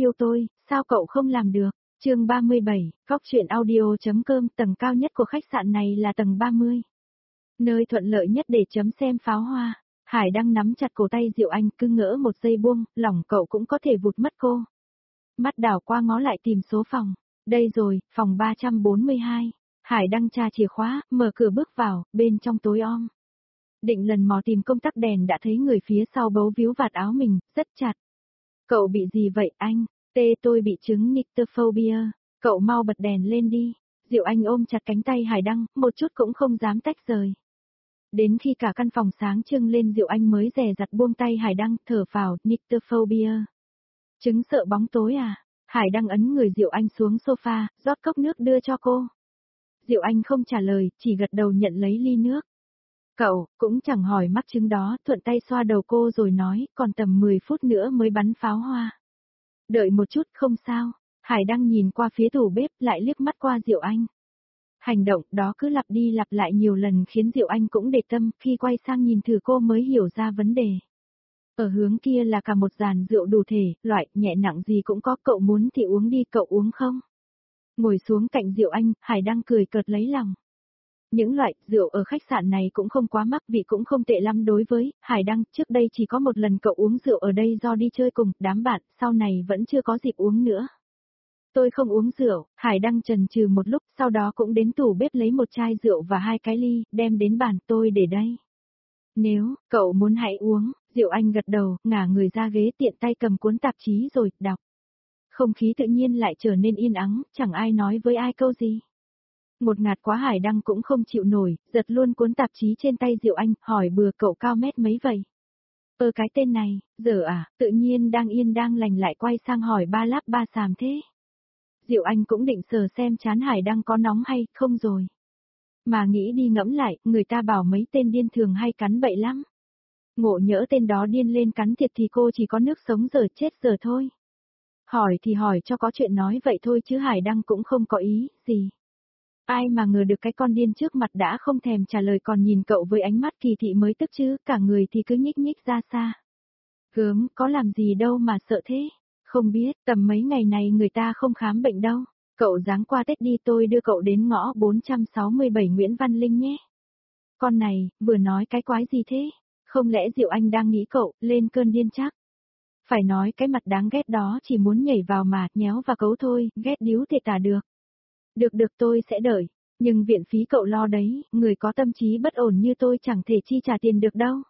yêu tôi, sao cậu không làm được? Chương 37, Góc truyện audio.com. Tầng cao nhất của khách sạn này là tầng 30. Nơi thuận lợi nhất để chấm xem pháo hoa. Hải đang nắm chặt cổ tay Diệu Anh, cứ ngỡ một giây buông, lòng cậu cũng có thể vụt mất cô. Mắt đảo qua ngó lại tìm số phòng. Đây rồi, phòng 342. Hải đang tra chìa khóa, mở cửa bước vào, bên trong tối om. Định lần mò tìm công tắc đèn đã thấy người phía sau bấu víu vạt áo mình, rất chặt. Cậu bị gì vậy anh? Tôi bị chứng nyctophobia. Cậu mau bật đèn lên đi. Diệu Anh ôm chặt cánh tay Hải Đăng, một chút cũng không dám tách rời. Đến khi cả căn phòng sáng trưng lên Diệu Anh mới dè dặt buông tay Hải Đăng, thở phào, nyctophobia. Chứng sợ bóng tối à? Hải Đăng ấn người Diệu Anh xuống sofa, rót cốc nước đưa cho cô. Diệu Anh không trả lời, chỉ gật đầu nhận lấy ly nước. Cậu, cũng chẳng hỏi mắc chứng đó, thuận tay xoa đầu cô rồi nói, còn tầm 10 phút nữa mới bắn pháo hoa. Đợi một chút, không sao. Hải Đăng nhìn qua phía tủ bếp, lại liếc mắt qua Diệu Anh. Hành động đó cứ lặp đi lặp lại nhiều lần khiến Diệu Anh cũng để tâm, khi quay sang nhìn thử cô mới hiểu ra vấn đề. Ở hướng kia là cả một dàn rượu đủ thể, loại, nhẹ nặng gì cũng có, cậu muốn thì uống đi, cậu uống không? Ngồi xuống cạnh Diệu Anh, Hải Đăng cười cợt lấy lòng. Những loại rượu ở khách sạn này cũng không quá mắc, vị cũng không tệ lắm đối với Hải Đăng. Trước đây chỉ có một lần cậu uống rượu ở đây do đi chơi cùng đám bạn, sau này vẫn chưa có dịp uống nữa. Tôi không uống rượu. Hải Đăng chần chừ một lúc, sau đó cũng đến tủ bếp lấy một chai rượu và 2 cái ly, đem đến bàn. Tôi để đây. Nếu cậu muốn hãy uống. Diệu Anh gật đầu, ngả người ra ghế, tiện tay cầm cuốn tạp chí rồi đọc. Không khí tự nhiên lại trở nên yên ắng, chẳng ai nói với ai câu gì. Một ngạt quá, Hải Đăng cũng không chịu nổi, giật luôn cuốn tạp chí trên tay Diệu Anh, hỏi bừa, cậu cao mét mấy vậy? Cái tên này, giờ à? Tự nhiên đang yên đang lành lại quay sang hỏi ba láp ba xàm thế. Diệu Anh cũng định sờ xem trán Hải Đăng có nóng hay không rồi. Mà nghĩ đi ngẫm lại, người ta bảo mấy tên điên thường hay cắn bậy lắm. Ngộ nhỡ tên đó điên lên cắn thiệt thì cô chỉ có nước sống giờ chết giờ thôi. Hỏi thì hỏi cho có chuyện nói vậy thôi chứ Hải Đăng cũng không có ý gì. Ai mà ngờ được cái con điên trước mặt đã không thèm trả lời còn nhìn cậu với ánh mắt kỳ thị mới tức chứ, cả người thì cứ nhích nhích ra xa. Gớm, có làm gì đâu mà sợ thế. Không biết, tầm mấy ngày này người ta không khám bệnh đâu. Cậu dáng qua Tết đi, tôi đưa cậu đến ngõ 467 Nguyễn Văn Linh nhé. Con này, vừa nói cái quái gì thế? Không lẽ Diệu Anh đang nghĩ cậu lên cơn điên chắc? Phải nói cái mặt đáng ghét đó chỉ muốn nhảy vào mà nhéo và cấu thôi, ghét điếu thể tả được. Được tôi sẽ đợi, nhưng viện phí cậu lo đấy, người có tâm trí bất ổn như tôi chẳng thể chi trả tiền được đâu.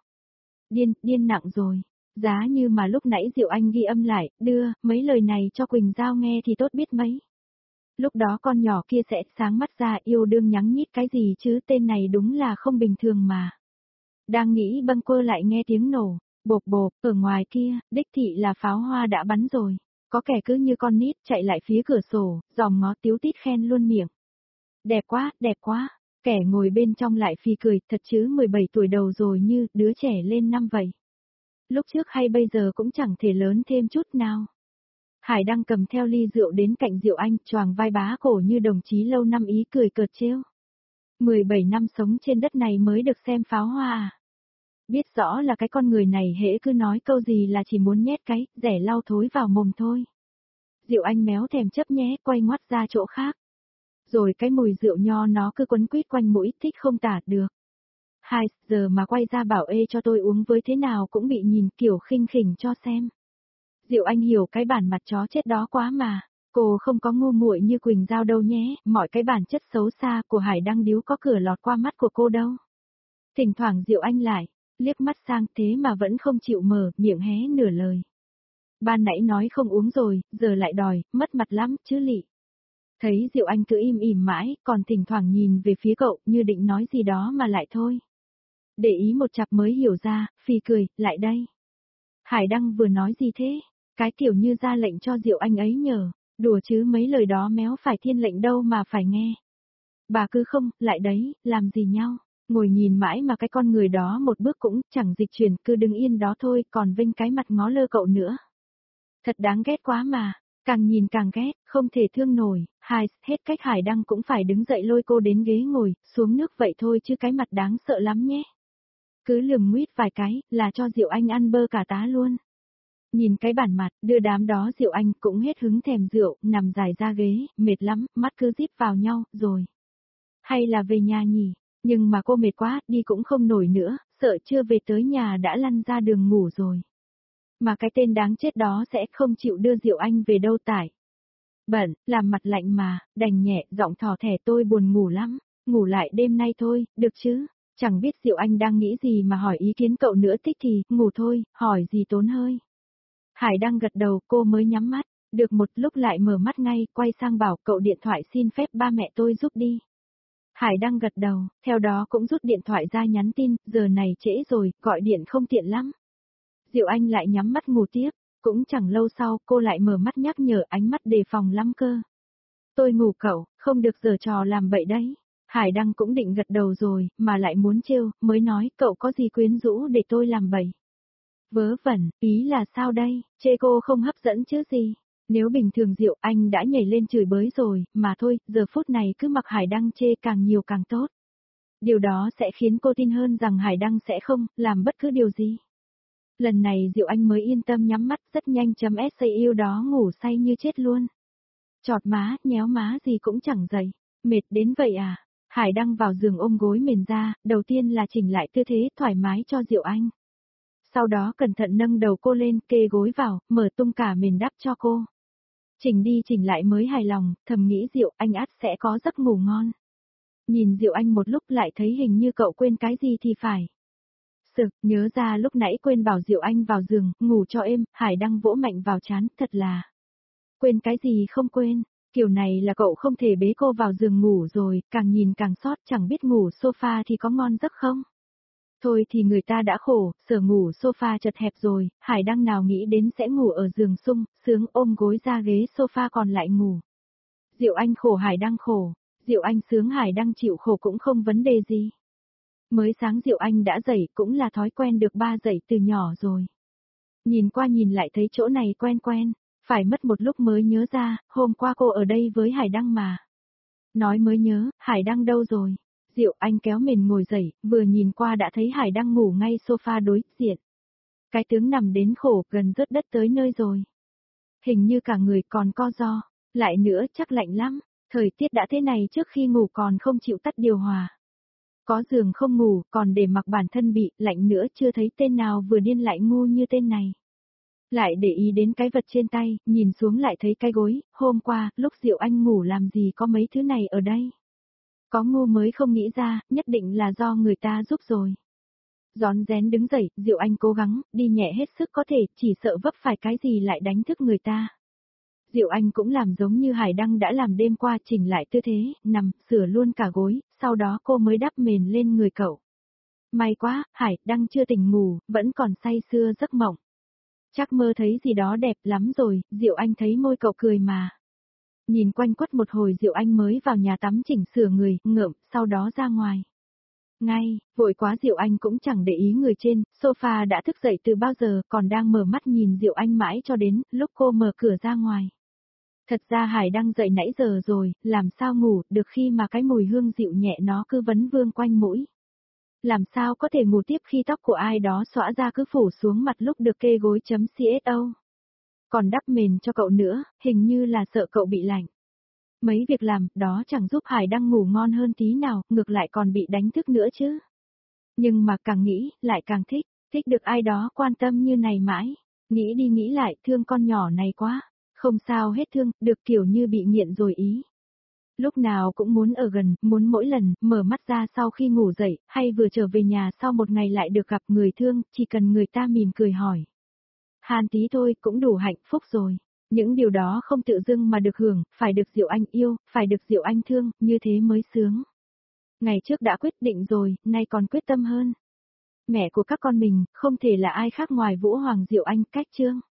Điên nặng rồi. Giá như mà lúc nãy Diệu Anh ghi âm lại, đưa mấy lời này cho Quỳnh Giao nghe thì tốt biết mấy. Lúc đó con nhỏ kia sẽ sáng mắt ra yêu đương nhắng nhít cái gì chứ, tên này đúng là không bình thường mà. Đang nghĩ bâng quơ lại nghe tiếng nổ, bộp, ở ngoài kia, đích thị là pháo hoa đã bắn rồi. Có kẻ cứ như con nít chạy lại phía cửa sổ, dòm ngó tíu tít khen luôn miệng. Đẹp quá. Kẻ ngồi bên trong lại phì cười, thật chứ 17 tuổi đầu rồi như đứa trẻ lên năm vậy. Lúc trước hay bây giờ cũng chẳng thể lớn thêm chút nào. Hải Đăng cầm theo ly rượu đến cạnh Diệu Anh, choàng vai bá cổ như đồng chí lâu năm ý cười cợt trêu. 17 năm sống trên đất này mới được xem pháo hoa à? Biết rõ là cái con người này hễ cứ nói câu gì là chỉ muốn nhét cái rẻ lau thối vào mồm thôi. Diệu Anh méo thèm chấp nhé, quay ngoắt ra chỗ khác. Rồi cái mùi rượu nho nó cứ quấn quýt quanh mũi, thích không tả được. 2 giờ mà quay ra bảo ê cho tôi uống với thế nào cũng bị nhìn kiểu khinh khỉnh cho xem. Diệu Anh hiểu cái bản mặt chó chết đó quá mà. Cô không có ngu muội như Quỳnh Giao đâu nhé, mọi cái bản chất xấu xa của Hải Đăng điếu có cửa lọt qua mắt của cô đâu. Thỉnh thoảng Diệu Anh lại liếc mắt sang thế mà vẫn không chịu mở miệng hé nửa lời. Ban nãy nói không uống rồi, giờ lại đòi, mất mặt lắm chứ lị. Thấy Diệu Anh cứ im ỉm mãi, còn thỉnh thoảng nhìn về phía cậu như định nói gì đó mà lại thôi. Để ý một chặp mới hiểu ra, phì cười, lại đây. Hải Đăng vừa nói gì thế? Cái kiểu như ra lệnh cho Diệu Anh ấy nhờ, đùa chứ mấy lời đó méo phải thiên lệnh đâu mà phải nghe. Bà cứ không, lại đấy, làm gì nhau? Ngồi nhìn mãi mà cái con người đó một bước cũng chẳng dịch chuyển, cứ đứng yên đó thôi, còn vênh cái mặt ngó lơ cậu nữa. Thật đáng ghét quá mà, càng nhìn càng ghét, không thể thương nổi. Hết cách Hải Đăng cũng phải đứng dậy lôi cô đến ghế ngồi, xuống nước vậy thôi chứ cái mặt đáng sợ lắm nhé. Cứ lườm nguyết vài cái, là cho Diệu Anh ăn bơ cả tá luôn. Nhìn cái bản mặt, đưa đám đó Diệu Anh cũng hết hứng thèm rượu, nằm dài ra ghế, mệt lắm, mắt cứ díp vào nhau, rồi. Hay là về nhà nhỉ? Nhưng mà cô mệt quá, đi cũng không nổi nữa, sợ chưa về tới nhà đã lăn ra đường ngủ rồi. Mà cái tên đáng chết đó sẽ không chịu đưa Diệu Anh về đâu tải. Bận, làm mặt lạnh mà, đành nhẹ, giọng thỏ thẻ tôi buồn ngủ lắm, ngủ lại đêm nay thôi, được chứ? Chẳng biết Diệu Anh đang nghĩ gì mà hỏi ý kiến cậu nữa, thích thì, ngủ thôi, hỏi gì tốn hơi. Hải đang gật đầu, cô mới nhắm mắt, được một lúc lại mở mắt ngay, quay sang bảo cậu điện thoại xin phép ba mẹ tôi giúp đi. Hải đang gật đầu, theo đó cũng rút điện thoại ra nhắn tin, giờ này trễ rồi, gọi điện không tiện lắm. Diệu Anh lại nhắm mắt ngủ tiếp, cũng chẳng lâu sau cô lại mở mắt nhắc nhở, ánh mắt đề phòng lắm cơ. Tôi ngủ cậu, không được giở trò làm bậy đấy. Hải Đăng cũng định gật đầu rồi, mà lại muốn trêu, mới nói cậu có gì quyến rũ để tôi làm bậy. Vớ vẩn, ý là sao đây, chê cô không hấp dẫn chứ gì. Nếu bình thường Diệu Anh đã nhảy lên chửi bới rồi, mà thôi, giờ phút này cứ mặc Hải Đăng chê càng nhiều càng tốt. Điều đó sẽ khiến cô tin hơn rằng Hải Đăng sẽ không làm bất cứ điều gì. Lần này Diệu Anh mới yên tâm nhắm mắt, rất nhanh chấm essay yêu đó ngủ say như chết luôn. Chọt má, nhéo má gì cũng chẳng dậy. Mệt đến vậy à? Hải Đăng vào giường ôm gối mền ra, đầu tiên là chỉnh lại tư thế thoải mái cho Diệu Anh. Sau đó cẩn thận nâng đầu cô lên, kê gối vào, mở tung cả mền đắp cho cô. Chỉnh đi chỉnh lại mới hài lòng, thầm nghĩ Diệu Anh ắt sẽ có giấc ngủ ngon. Nhìn Diệu Anh một lúc lại thấy hình như cậu quên cái gì thì phải. Sực, nhớ ra lúc nãy quên bảo Diệu Anh vào giường, ngủ cho êm, Hải Đăng vỗ mạnh vào trán, thật là. Quên cái gì không quên, kiểu này là cậu không thể bế cô vào giường ngủ rồi, càng nhìn càng sót, chẳng biết ngủ sofa thì có ngon giấc không. Thôi thì người ta đã khổ, sở ngủ sofa chật hẹp rồi, Hải Đăng nào nghĩ đến sẽ ngủ ở giường sung, sướng ôm gối ra ghế sofa còn lại ngủ. Diệu Anh khổ Hải Đăng khổ, Diệu Anh sướng Hải Đăng chịu khổ cũng không vấn đề gì. Mới sáng Diệu Anh đã dậy cũng là thói quen được ba dậy từ nhỏ rồi. Nhìn qua nhìn lại thấy chỗ này quen quen, phải mất một lúc mới nhớ ra, hôm qua cô ở đây với Hải Đăng mà. Nói mới nhớ, Hải Đăng đâu rồi? Diệu Anh kéo mền ngồi dậy, vừa nhìn qua đã thấy Hải Đăng ngủ ngay sofa đối diện. Cái tướng nằm đến khổ, gần rớt đất tới nơi rồi. Hình như cả người còn co ro, lại nữa chắc lạnh lắm, thời tiết đã thế này trước khi ngủ còn không chịu tắt điều hòa. Có giường không ngủ, còn để mặc bản thân bị lạnh nữa, chưa thấy tên nào vừa điên lại ngu như tên này. Lại để ý đến cái vật trên tay, nhìn xuống lại thấy cái gối, hôm qua, lúc Diệu Anh ngủ làm gì có mấy thứ này ở đây. Có ngu mới không nghĩ ra, nhất định là do người ta giúp rồi. Rón rén đứng dậy, Diệu Anh cố gắng, đi nhẹ hết sức có thể, chỉ sợ vấp phải cái gì lại đánh thức người ta. Diệu Anh cũng làm giống như Hải Đăng đã làm đêm qua, chỉnh lại tư thế, nằm, sửa luôn cả gối, sau đó cô mới đắp mền lên người cậu. May quá, Hải Đăng chưa tỉnh ngủ, vẫn còn say sưa giấc mộng. Chắc mơ thấy gì đó đẹp lắm rồi, Diệu Anh thấy môi cậu cười mà. Nhìn quanh quất một hồi Diệu Anh mới vào nhà tắm chỉnh sửa người, ngợm, sau đó ra ngoài. Ngay, vội quá Diệu Anh cũng chẳng để ý người trên, sofa đã thức dậy từ bao giờ, còn đang mở mắt nhìn Diệu Anh mãi cho đến lúc cô mở cửa ra ngoài. Thật ra Hải Đăng dậy nãy giờ rồi, làm sao ngủ được khi mà cái mùi hương dịu nhẹ nó cứ vấn vương quanh mũi. Làm sao có thể ngủ tiếp khi tóc của ai đó xõa ra cứ phủ xuống mặt lúc được kê gối chấm CSO. Còn đắp mền cho cậu nữa, hình như là sợ cậu bị lạnh. Mấy việc làm, đó chẳng giúp Hải Đăng ngủ ngon hơn tí nào, ngược lại còn bị đánh thức nữa chứ. Nhưng mà càng nghĩ, lại càng thích được ai đó quan tâm như này mãi. Nghĩ đi nghĩ lại, thương con nhỏ này quá. Không sao hết thương, được kiểu như bị nghiện rồi ý. Lúc nào cũng muốn ở gần, muốn mỗi lần, mở mắt ra sau khi ngủ dậy, hay vừa trở về nhà sau một ngày lại được gặp người thương, chỉ cần người ta mỉm cười hỏi. Hàn tí thôi, cũng đủ hạnh phúc rồi. Những điều đó không tự dưng mà được hưởng, phải được Diệu Anh yêu, phải được Diệu Anh thương, như thế mới sướng. Ngày trước đã quyết định rồi, nay còn quyết tâm hơn. Mẹ của các con mình, không thể là ai khác ngoài Vũ Hoàng Diệu Anh, cách chương.